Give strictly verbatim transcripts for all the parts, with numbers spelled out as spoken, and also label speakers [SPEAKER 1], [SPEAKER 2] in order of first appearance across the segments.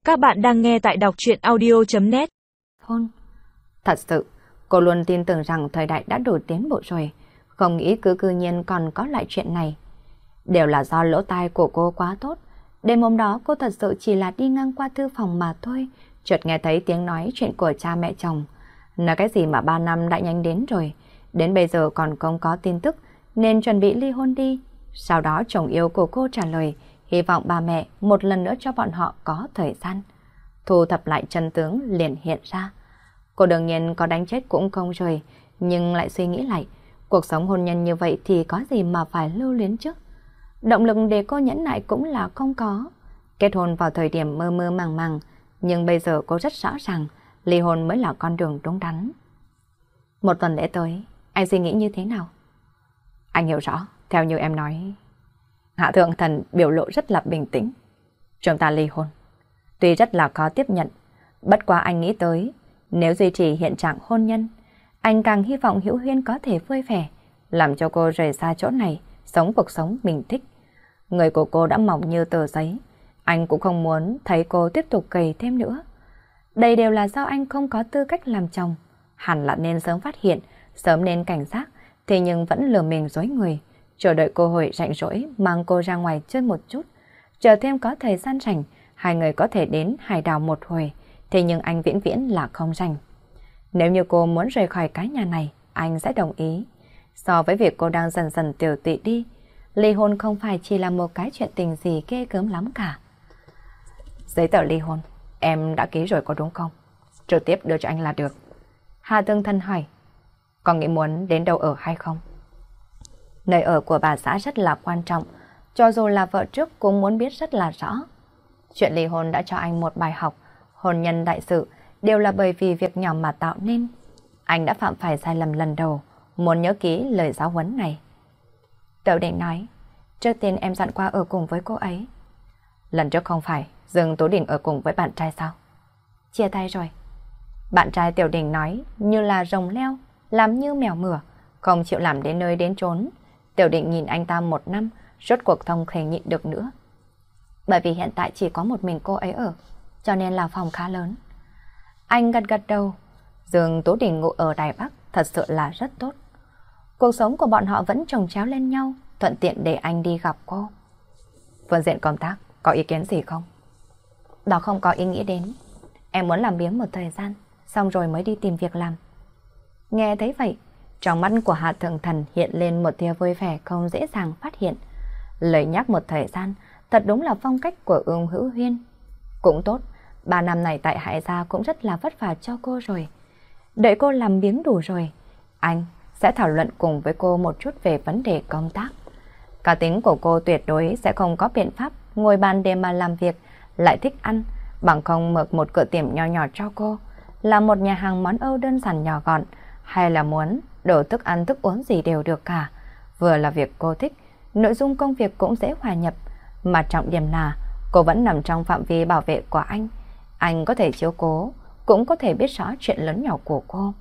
[SPEAKER 1] Các bạn đang nghe tại đọc truyện audio.net.
[SPEAKER 2] Hôn. Thật sự, cô luôn tin tưởng rằng thời đại đã đủ tiến bộ rồi, không nghĩ cứ cư nhiên còn có lại chuyện này. Đều là do lỗ tai của cô quá tốt. Đêm hôm đó cô thật sự chỉ là đi ngang qua thư phòng mà thôi, chợt nghe thấy tiếng nói chuyện của cha mẹ chồng. Nói cái gì mà ba năm đã nhanh đến rồi, đến bây giờ còn không có tin tức, nên chuẩn bị ly hôn đi. Sau đó chồng yêu của cô trả lời, hy vọng ba mẹ một lần nữa cho bọn họ có thời gian. Thu thập lại chân tướng liền hiện ra. Cô đương nhiên có đánh chết cũng không rồi, nhưng lại suy nghĩ lại, cuộc sống hôn nhân như vậy thì có gì mà phải lưu luyến chứ. Động lực để cô nhẫn nại cũng là không có. Kết hôn vào thời điểm mơ mơ màng màng, nhưng bây giờ cô rất rõ ràng, ly hôn mới là con đường đúng đắn. Một tuần lễ tới, anh suy nghĩ như thế nào? Anh hiểu rõ, theo như em nói. Hạ Thượng Thần biểu lộ rất là bình tĩnh. Chúng ta ly hôn. Tuy rất là khó tiếp nhận, bất quá anh nghĩ tới, nếu duy trì hiện trạng hôn nhân, anh càng hy vọng Hữu Huyên có thể vui vẻ, làm cho cô rời xa chỗ này, sống cuộc sống mình thích. Người của cô đã mỏng như tờ giấy, anh cũng không muốn thấy cô tiếp tục gầy thêm nữa. Đây đều là do anh không có tư cách làm chồng, hẳn là nên sớm phát hiện, sớm nên cảnh giác, thế nhưng vẫn lừa mình dối người, chờ đợi cơ hội rảnh rỗi mang cô ra ngoài chơi một chút, chờ thêm có thời gian rảnh, hai người có thể đến hải đảo một hồi, thế nhưng anh viễn viễn là không rảnh. Nếu như cô muốn rời khỏi cái nhà này, anh sẽ đồng ý. So với việc cô đang dần dần tiểu tụy đi, ly hôn không phải chỉ là một cái chuyện tình gì ghê gớm lắm cả. Giấy tờ ly hôn, em đã ký rồi có đúng không? Trực tiếp đưa cho anh là được. Hà Tương Thân hỏi, còn nghĩ muốn đến đâu ở hay không? Nơi ở của bà xã rất là quan trọng, cho dù là vợ trước cũng muốn biết rất là rõ. Chuyện ly hôn đã cho anh một bài học, hôn nhân đại sự đều là bởi vì việc nhỏ mà tạo nên. Anh đã phạm phải sai lầm lần đầu, muốn nhớ kỹ lời giáo huấn này. Tiểu Định nói, trước tiên em dặn qua ở cùng với cô ấy. Lần trước không phải Dương Tố Đình ở cùng với bạn trai sao? Chia tay rồi. Bạn trai Tiểu Đình nói như là rồng leo, làm như mèo mửa, không chịu làm đến nơi đến chốn. Tiểu Định nhìn anh ta một năm, rốt cuộc không thể nhịn được nữa. Bởi vì hiện tại chỉ có một mình cô ấy ở, cho nên là phòng khá lớn. Anh gật gật đầu. Dương Tố Đình ngụ ở Đài Bắc thật sự là rất tốt. Cuộc sống của bọn họ vẫn chồng chéo lên nhau, thuận tiện để anh đi gặp cô. Phương diện công tác, có ý kiến gì không? Đó không có ý nghĩ đến. Em muốn làm biếng một thời gian, xong rồi mới đi tìm việc làm. Nghe thấy vậy, trong mắt của Hạ Thượng Thần hiện lên một tia vui vẻ không dễ dàng phát hiện. Lời nhắc một thời gian, thật đúng là phong cách của Ưng Hữu Huyên. Cũng tốt, ba năm này tại Hải Gia cũng rất là vất vả cho cô rồi. Đợi cô làm biếng đủ rồi, anh sẽ thảo luận cùng với cô một chút về vấn đề công tác. Cá tính của cô tuyệt đối sẽ không có biện pháp ngồi bàn để mà làm việc, lại thích ăn, bằng không mở một cửa tiệm nho nhỏ cho cô, là một nhà hàng món Âu đơn giản nhỏ gọn, hay là muốn đổ thức ăn thức uống gì đều được cả. Vừa là việc cô thích, nội dung công việc cũng dễ hòa nhập, mà trọng điểm là cô vẫn nằm trong phạm vi bảo vệ của anh. Anh có thể chiếu cố, cũng có thể biết rõ chuyện lớn nhỏ của cô.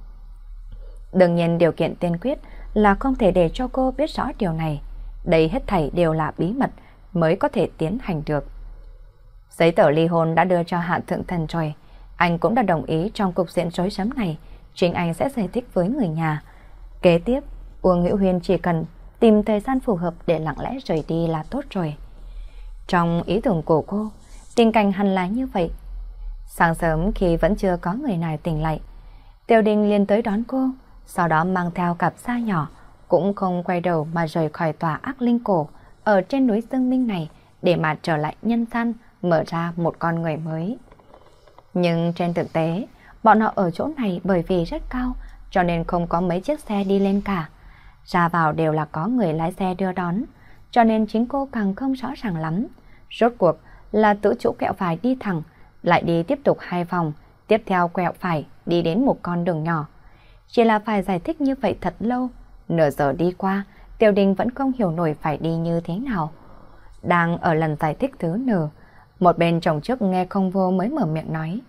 [SPEAKER 2] Đương nhiên điều kiện tiên quyết là không thể để cho cô biết rõ điều này. Đây hết thảy đều là bí mật mới có thể tiến hành được. Giấy tờ ly hôn đã đưa cho Hạ Thượng Thần rồi. Anh cũng đã đồng ý trong cục diện rối rắm này, chính anh sẽ giải thích với người nhà. Kế tiếp, Uông Hữu Huyên chỉ cần tìm thời gian phù hợp để lặng lẽ rời đi là tốt rồi. Trong ý tưởng của cô, tình cảnh hẳn là như vậy. Sáng sớm khi vẫn chưa có người nào tỉnh lại, Tiểu Đình liền tới đón cô, sau đó mang theo cặp da nhỏ, cũng không quay đầu mà rời khỏi tòa ác linh cổ ở trên núi Dương Minh này để mà trở lại nhân gian, mở ra một con người mới. Nhưng trên thực tế, bọn họ ở chỗ này bởi vì rất cao, cho nên không có mấy chiếc xe đi lên cả. Ra vào đều là có người lái xe đưa đón, cho nên chính cô càng không rõ ràng lắm. Rốt cuộc là tự chủ quẹo phải đi thẳng, lại đi tiếp tục hai vòng, tiếp theo quẹo phải đi đến một con đường nhỏ. Chỉ là phải giải thích như vậy thật lâu, nửa giờ đi qua, Tiểu Đình vẫn không hiểu nổi phải đi như thế nào. Đang ở lần giải thích thứ nửa, một bên chồng trước nghe không vô mới mở miệng nói.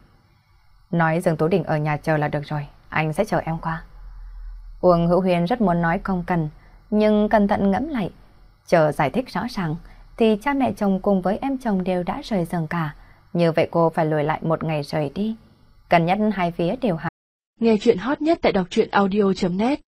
[SPEAKER 2] Nói Dương Tố Đình ở nhà chờ là được rồi, anh sẽ chờ em qua. Uông Hữu Huyên rất muốn nói không cần, nhưng cẩn thận ngẫm lại, chờ giải thích rõ ràng thì cha mẹ chồng cùng với em chồng đều đã rời giường cả, Như vậy cô phải lùi lại một ngày rời đi. Cần nhất hai phía đều hài.
[SPEAKER 1] Nghe chuyện hot nhất tại đọc truyện audio chấm net